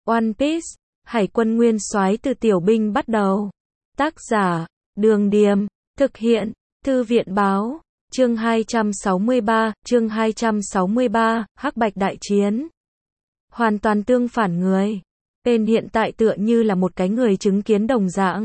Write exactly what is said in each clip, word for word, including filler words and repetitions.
One Piece, Hải quân nguyên soái từ tiểu binh bắt đầu. Tác giả, Đường Điềm, thực hiện, Thư viện Báo, chương hai trăm sáu mươi ba, chương hai trăm sáu mươi ba, Hắc Bạch đại chiến. Hoàn toàn tương phản người. Tên hiện tại tựa như là một cái người chứng kiến đồng dạng.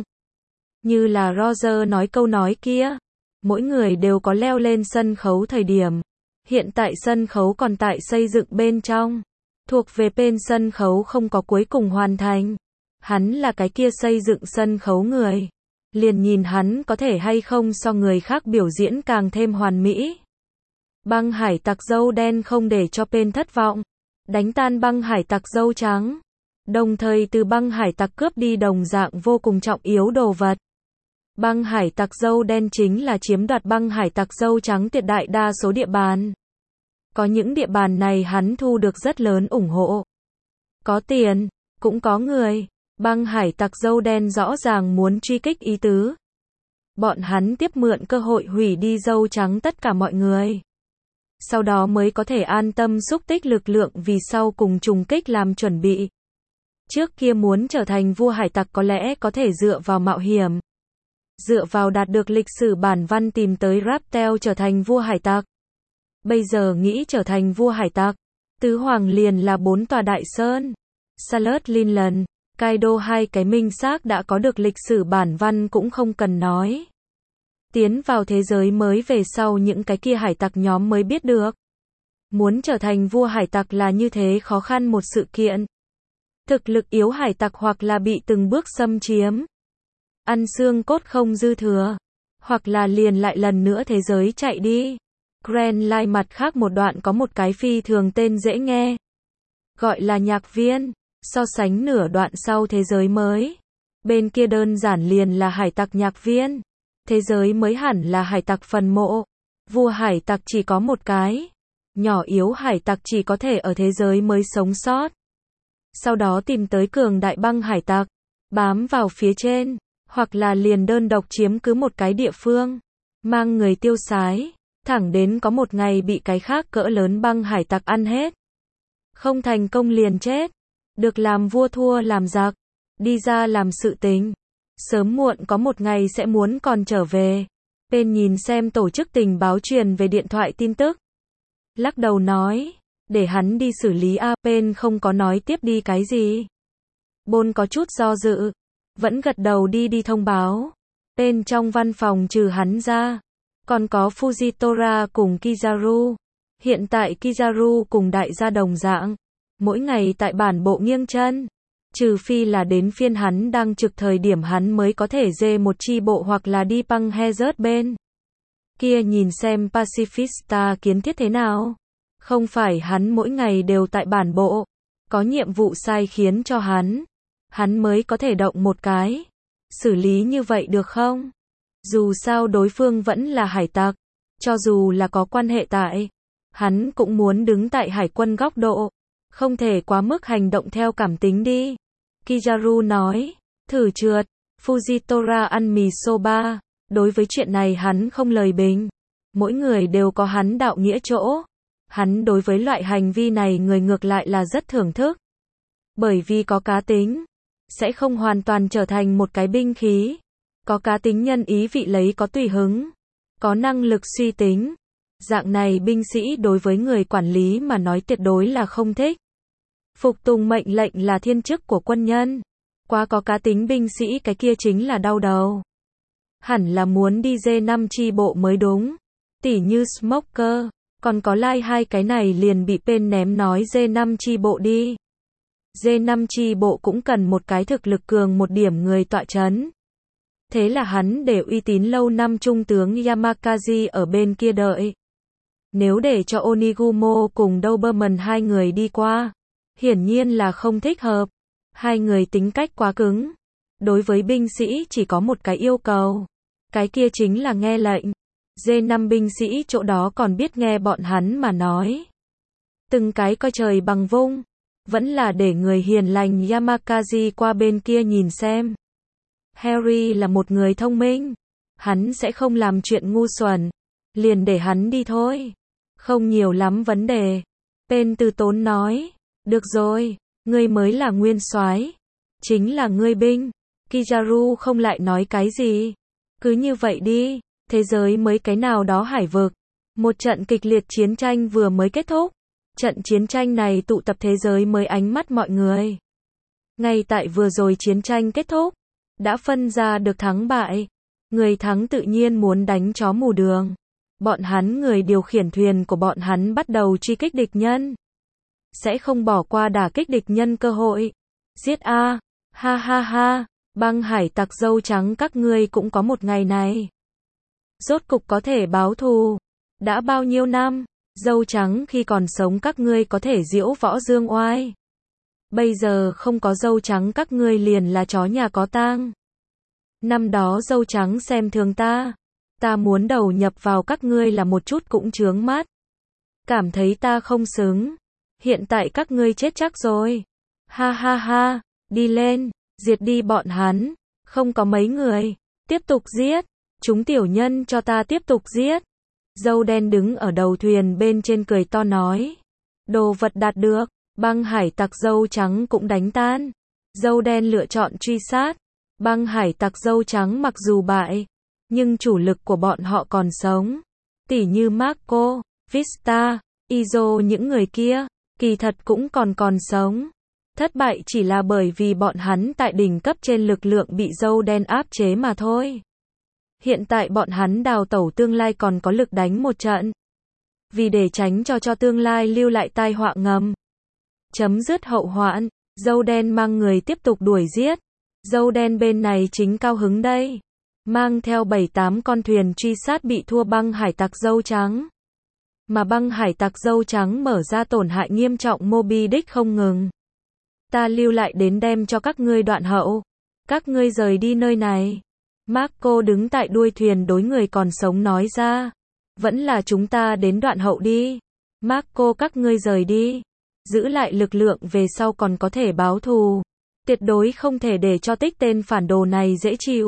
Như là Roger nói câu nói kia. Mỗi người đều có leo lên sân khấu thời điểm. Hiện tại sân khấu còn tại xây dựng bên trong. Thuộc về bên sân khấu không có cuối cùng hoàn thành. Hắn là cái kia xây dựng sân khấu người. Liền nhìn hắn có thể hay không so người khác biểu diễn càng thêm hoàn mỹ. Băng hải tặc dâu đen không để cho bên thất vọng. Đánh tan băng hải tặc dâu trắng. Đồng thời từ băng hải tặc cướp đi đồng dạng vô cùng trọng yếu đồ vật. Băng hải tặc dâu đen chính là chiếm đoạt băng hải tặc dâu trắng tuyệt đại đa số địa bàn. Có những địa bàn này hắn thu được rất lớn ủng hộ. Có tiền, cũng có người. Băng hải tặc dâu đen rõ ràng muốn truy kích ý tứ. Bọn hắn tiếp mượn cơ hội hủy đi dâu trắng tất cả mọi người. Sau đó mới có thể an tâm xúc tích lực lượng vì sau cùng trùng kích làm chuẩn bị. Trước kia muốn trở thành vua hải tặc có lẽ có thể dựa vào mạo hiểm. Dựa vào đạt được lịch sử bản văn tìm tới Raptel trở thành vua hải tặc. Bây giờ nghĩ trở thành vua hải tặc. Tứ hoàng liền là bốn tòa đại sơn. Salut Linland, Kaido hai cái minh xác đã có được lịch sử bản văn cũng không cần nói. Tiến vào thế giới mới về sau những cái kia hải tặc nhóm mới biết được. Muốn trở thành vua hải tặc là như thế khó khăn một sự kiện. Thực lực yếu hải tặc hoặc là bị từng bước xâm chiếm. Ăn xương cốt không dư thừa. Hoặc là liền lại lần nữa thế giới chạy đi. Grand Line mặt khác một đoạn có một cái phi thường tên dễ nghe. Gọi là nhạc viên. So sánh nửa đoạn sau thế giới mới. Bên kia đơn giản liền là hải tặc nhạc viên. Thế giới mới hẳn là hải tặc phần mộ. Vua hải tặc chỉ có một cái. Nhỏ yếu hải tặc chỉ có thể ở thế giới mới sống sót. Sau đó tìm tới cường đại băng hải tặc. Bám vào phía trên. Hoặc là liền đơn độc chiếm cứ một cái địa phương. Mang người tiêu sái. Thẳng đến có một ngày bị cái khác cỡ lớn băng hải tặc ăn hết. Không thành công liền chết. Được làm vua thua làm giặc. Đi ra làm sự tình. Sớm muộn có một ngày sẽ muốn còn trở về. Bên nhìn xem tổ chức tình báo truyền về điện thoại tin tức. Lắc đầu nói. Để hắn đi xử lý A. Bên không có nói tiếp đi cái gì. Bôn có chút do dự. Vẫn gật đầu đi đi thông báo. Bên trong văn phòng trừ hắn ra. Còn có Fujitora cùng Kizaru. Hiện tại Kizaru cùng đại gia đồng dạng. Mỗi ngày tại bản bộ nghiêng chân. Trừ phi là đến phiên hắn đang trực thời điểm hắn mới có thể dê một chi bộ hoặc là đi băng he rớt bên. Kia nhìn xem Pacifista kiến thiết thế nào. Không phải hắn mỗi ngày đều tại bản bộ. Có nhiệm vụ sai khiến cho hắn. Hắn mới có thể động một cái. Xử lý như vậy được không? Dù sao đối phương vẫn là hải tặc. Cho dù là có quan hệ tại. Hắn cũng muốn đứng tại hải quân góc độ. Không thể quá mức hành động theo cảm tính đi. Kizaru nói. Thử trượt. Fujitora ăn mì soba. Đối với chuyện này hắn không lời bình. Mỗi người đều có hắn đạo nghĩa chỗ. Hắn đối với loại hành vi này người ngược lại là rất thưởng thức. Bởi vì có cá tính. Sẽ không hoàn toàn trở thành một cái binh khí. Có cá tính nhân ý vị lấy có tùy hứng. Có năng lực suy tính. Dạng này binh sĩ đối với người quản lý mà nói tuyệt đối là không thích. Phục tùng mệnh lệnh là thiên chức của quân nhân. Quá có cá tính binh sĩ cái kia chính là đau đầu. Hẳn là muốn đi dê năm chi bộ mới đúng. Tỉ như Smoker. Còn có Lai hai cái này liền bị Pen ném nói dê năm chi bộ đi. dê năm chi bộ cũng cần một cái thực lực cường một điểm người tọa chấn. Thế là hắn để uy tín lâu năm trung tướng Yamakazi ở bên kia đợi. Nếu để cho Onigumo cùng Doberman hai người đi qua, hiển nhiên là không thích hợp. Hai người tính cách quá cứng. Đối với binh sĩ chỉ có một cái yêu cầu. Cái kia chính là nghe lệnh. dê năm binh sĩ chỗ đó còn biết nghe bọn hắn mà nói. Từng cái coi trời bằng vung. Vẫn là để người hiền lành Yamakazi qua bên kia nhìn xem. Harry là một người thông minh. Hắn sẽ không làm chuyện ngu xuẩn. Liền để hắn đi thôi. Không nhiều lắm vấn đề. Pen từ tốn nói. Được rồi. Ngươi mới là nguyên soái, chính là ngươi binh. Kizaru không lại nói cái gì. Cứ như vậy đi, thế giới mới cái nào đó hải vực. Một trận kịch liệt chiến tranh vừa mới kết thúc. Trận chiến tranh này tụ tập thế giới mới ánh mắt mọi người. Ngay tại vừa rồi chiến tranh kết thúc, đã phân ra được thắng bại. Người thắng tự nhiên muốn đánh chó mù đường. Bọn hắn người điều khiển thuyền của bọn hắn bắt đầu truy kích địch nhân. Sẽ không bỏ qua đả kích địch nhân cơ hội. Giết a, ha ha ha, băng hải tặc dâu trắng các ngươi cũng có một ngày này. Rốt cục có thể báo thù. Đã bao nhiêu năm, dâu trắng khi còn sống các ngươi có thể diễu võ dương oai. Bây giờ không có dâu trắng các ngươi liền là chó nhà có tang. Năm đó dâu trắng xem thường ta. Ta muốn đầu nhập vào các ngươi là một chút cũng chướng mắt. Cảm thấy ta không xứng. Hiện tại các ngươi chết chắc rồi. Ha ha ha, đi lên, diệt đi bọn hắn. Không có mấy người. Tiếp tục giết. Chúng tiểu nhân cho ta tiếp tục giết. Dâu đen đứng ở đầu thuyền bên trên cười to nói. Đồ vật đạt được, băng hải tặc dâu trắng cũng đánh tan. Dâu đen lựa chọn truy sát. Băng hải tặc dâu trắng mặc dù bại, nhưng chủ lực của bọn họ còn sống. Tỉ như Marco, Vista, Izo những người kia, kỳ thật cũng còn còn sống. Thất bại chỉ là bởi vì bọn hắn tại đỉnh cấp trên lực lượng bị dâu đen áp chế mà thôi. Hiện tại bọn hắn đào tẩu tương lai còn có lực đánh một trận. Vì để tránh cho cho tương lai lưu lại tai họa ngầm. Chấm dứt hậu hoạn, dâu đen mang người tiếp tục đuổi giết. Dâu đen bên này chính cao hứng đây. Mang theo bảy tám con thuyền truy sát bị thua băng hải tặc dâu trắng. Mà băng hải tặc dâu trắng mở ra tổn hại nghiêm trọng Moby Dick không ngừng. Ta lưu lại đến đem cho các ngươi đoạn hậu. Các ngươi rời đi nơi này. Marco đứng tại đuôi thuyền đối người còn sống nói ra. Vẫn là chúng ta đến đoạn hậu đi. Marco các ngươi rời đi. Giữ lại lực lượng về sau còn có thể báo thù. Tuyệt đối không thể để cho tích tên phản đồ này dễ chịu.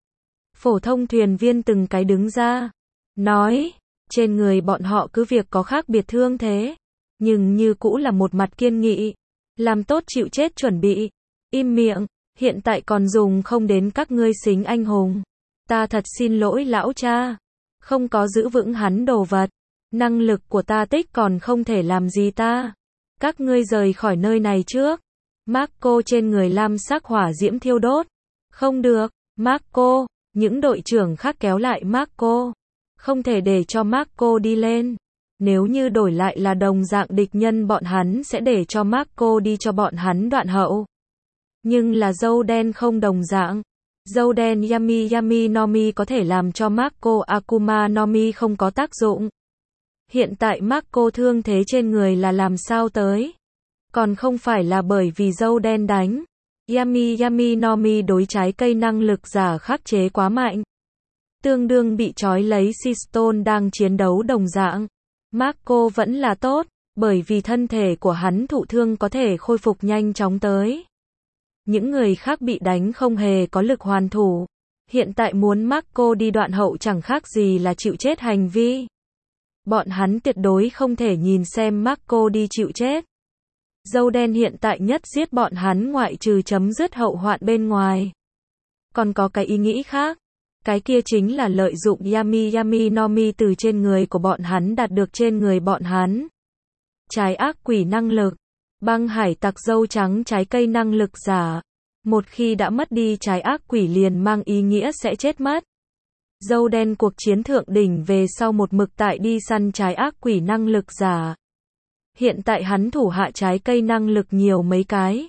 Phổ thông thuyền viên từng cái đứng ra. Nói, trên người bọn họ cứ việc có khác biệt thương thế. Nhưng như cũ là một mặt kiên nghị. Làm tốt chịu chết chuẩn bị. Im miệng, hiện tại còn dùng không đến các ngươi xính anh hùng. Ta thật xin lỗi lão cha. Không có giữ vững hắn đồ vật. Năng lực của ta tích còn không thể làm gì ta. Các ngươi rời khỏi nơi này trước. Marco trên người lam sắc hỏa diễm thiêu đốt. Không được, Marco. Những đội trưởng khác kéo lại Marco. Không thể để cho Marco đi lên. Nếu như đổi lại là đồng dạng địch nhân bọn hắn sẽ để cho Marco đi cho bọn hắn đoạn hậu. Nhưng là dâu đen không đồng dạng. Dâu đen Yami Yami no Mi có thể làm cho Marco Akuma no Mi không có tác dụng. Hiện tại Marco thương thế trên người là làm sao tới? Còn không phải là bởi vì dâu đen đánh. Yami Yami no Mi đối trái cây năng lực giả khắc chế quá mạnh. Tương đương bị trói lấy Seastone đang chiến đấu đồng dạng. Marco vẫn là tốt, bởi vì thân thể của hắn thụ thương có thể khôi phục nhanh chóng tới. Những người khác bị đánh không hề có lực hoàn thủ. Hiện tại muốn Marco đi đoạn hậu chẳng khác gì là chịu chết hành vi. Bọn hắn tuyệt đối không thể nhìn xem Marco đi chịu chết. Dâu đen hiện tại nhất giết bọn hắn ngoại trừ chấm dứt hậu hoạn bên ngoài. Còn có cái ý nghĩ khác. Cái kia chính là lợi dụng Yami Yami no Mi từ trên người của bọn hắn đạt được trên người bọn hắn. Trái ác quỷ năng lực. Băng hải tặc dâu trắng trái cây năng lực giả. Một khi đã mất đi trái ác quỷ liền mang ý nghĩa sẽ chết mất. Dâu đen cuộc chiến thượng đỉnh về sau một mực tại đi săn trái ác quỷ năng lực giả. Hiện tại hắn thủ hạ trái cây năng lực nhiều mấy cái.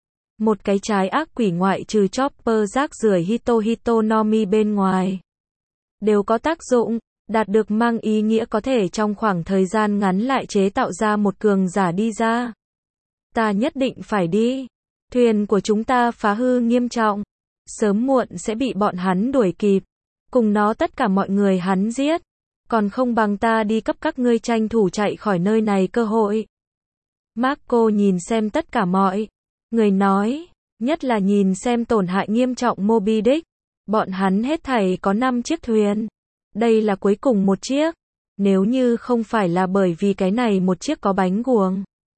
Một cái trái ác quỷ ngoại trừ Chopper rác rưởi Hito Hito no Mi bên ngoài. Đều có tác dụng, đạt được mang ý nghĩa có thể trong khoảng thời gian ngắn lại chế tạo ra một cường giả đi ra. Ta nhất định phải đi. Thuyền của chúng ta phá hư nghiêm trọng. Sớm muộn sẽ bị bọn hắn đuổi kịp. Cùng nó tất cả mọi người hắn giết. Còn không bằng ta đi cấp các ngươi tranh thủ chạy khỏi nơi này cơ hội. Marco nhìn xem tất cả mọi người nói, nhất là nhìn xem tổn hại nghiêm trọng Moby Dick. Bọn hắn hết thảy có năm chiếc thuyền. Đây là cuối cùng một chiếc. Nếu như không phải là bởi vì cái này một chiếc có bánh guồng.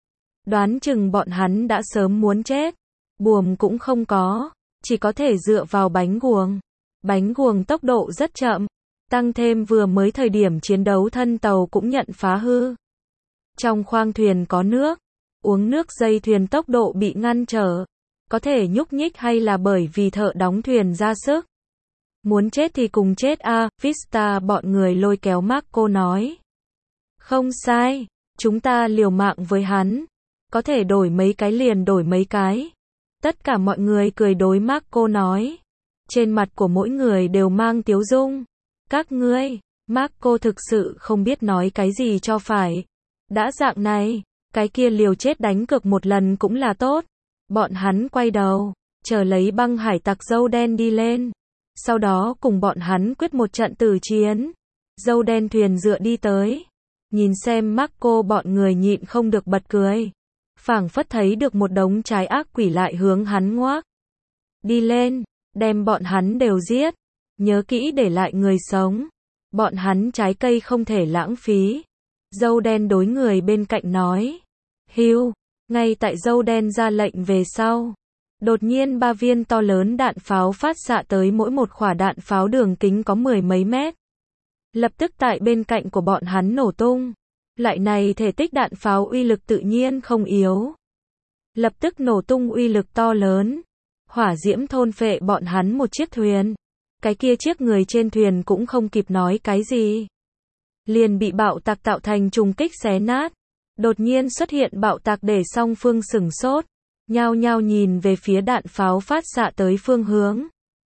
Đoán chừng bọn hắn đã sớm muốn chết. Buồm cũng không có, chỉ có thể dựa vào bánh guồng. Bánh guồng tốc độ rất chậm, tăng thêm vừa mới thời điểm chiến đấu thân tàu cũng nhận phá hư. Trong khoang thuyền có nước, uống nước dây thuyền tốc độ bị ngăn trở, có thể nhúc nhích hay là bởi vì thợ đóng thuyền ra sức. Muốn chết thì cùng chết a, à, Vista bọn người lôi kéo Marco nói. Không sai, chúng ta liều mạng với hắn, có thể đổi mấy cái liền đổi mấy cái. Tất cả mọi người cười đối Marco nói. Trên mặt của mỗi người đều mang tiếu dung. Các ngươi, Marco thực sự không biết nói cái gì cho phải. Đã dạng này, cái kia liều chết đánh cược một lần cũng là tốt. Bọn hắn quay đầu, chờ lấy băng hải tặc dâu đen đi lên. Sau đó cùng bọn hắn quyết một trận tử chiến. Dâu đen thuyền dựa đi tới. Nhìn xem Marco bọn người nhịn không được bật cười. Phảng phất thấy được một đống trái ác quỷ lại hướng hắn ngoác. Đi lên, đem bọn hắn đều giết. Nhớ kỹ để lại người sống. Bọn hắn trái cây không thể lãng phí. Dâu đen đối người bên cạnh nói. Hưu, ngay tại dâu đen ra lệnh về sau. Đột nhiên ba viên to lớn đạn pháo phát xạ tới, mỗi một quả đạn pháo đường kính có mười mấy mét. Lập tức tại bên cạnh của bọn hắn nổ tung. Loại này thể tích đạn pháo uy lực tự nhiên không yếu. Lập tức nổ tung uy lực to lớn. Hỏa diễm thôn phệ bọn hắn một chiếc thuyền. Cái kia chiếc người trên thuyền cũng không kịp nói cái gì. Liền bị bạo tạc tạo thành trùng kích xé nát. Đột nhiên xuất hiện bạo tạc để song phương sửng sốt. Nhao nhao nhìn về phía đạn pháo phát xạ tới phương hướng.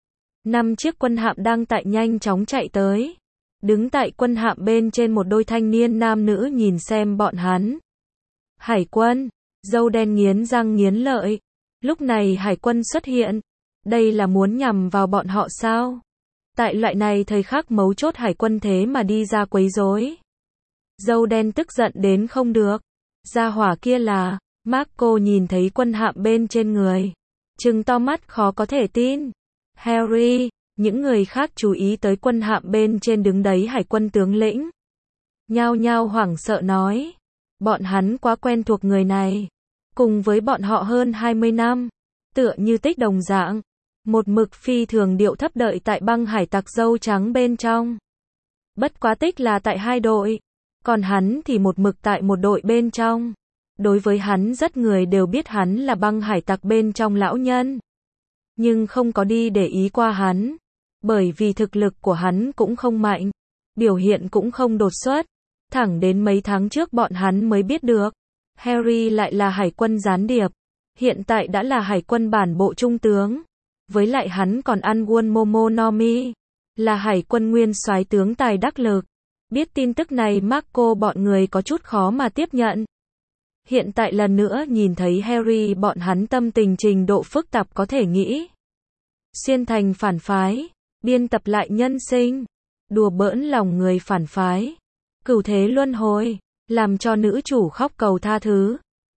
Năm chiếc quân hạm đang tại nhanh chóng chạy tới. Đứng tại quân hạm bên trên một đôi thanh niên nam nữ nhìn xem bọn hắn. Hải quân, dâu đen nghiến răng nghiến lợi. Lúc này hải quân xuất hiện. Đây là muốn nhằm vào bọn họ sao? Tại loại này thời khắc mấu chốt hải quân thế mà đi ra quấy rối. Dâu đen tức giận đến không được. Gia hỏa kia là, Marco nhìn thấy quân hạm bên trên người. Trừng to mắt khó có thể tin. Harry, những người khác chú ý tới quân hạm bên trên đứng đấy hải quân tướng lĩnh. Nhao nhao hoảng sợ nói. Bọn hắn quá quen thuộc người này. Cùng với bọn họ hơn hai mươi năm. Tựa như tích đồng dạng. Một mực phi thường điệu thấp đợi tại băng hải tặc dâu trắng bên trong. Bất quá tích là tại hai đội. Còn hắn thì một mực tại một đội bên trong. Đối với hắn rất người đều biết hắn là băng hải tặc bên trong lão nhân. Nhưng không có đi để ý qua hắn. Bởi vì thực lực của hắn cũng không mạnh. Biểu hiện cũng không đột xuất. Thẳng đến mấy tháng trước bọn hắn mới biết được. Harry lại là hải quân gián điệp. Hiện tại đã là hải quân bản bộ trung tướng. Với lại hắn còn ăn Won Momonomi. Là hải quân nguyên soái tướng tài đắc lực. Biết tin tức này Marco bọn người có chút khó mà tiếp nhận. Hiện tại lần nữa nhìn thấy Harry bọn hắn tâm tình trình độ phức tạp có thể nghĩ. Xuyên thành phản phái. Biên tập lại nhân sinh. Đùa bỡn lòng người phản phái. Cửu thế luân hồi. Làm cho nữ chủ khóc cầu tha thứ.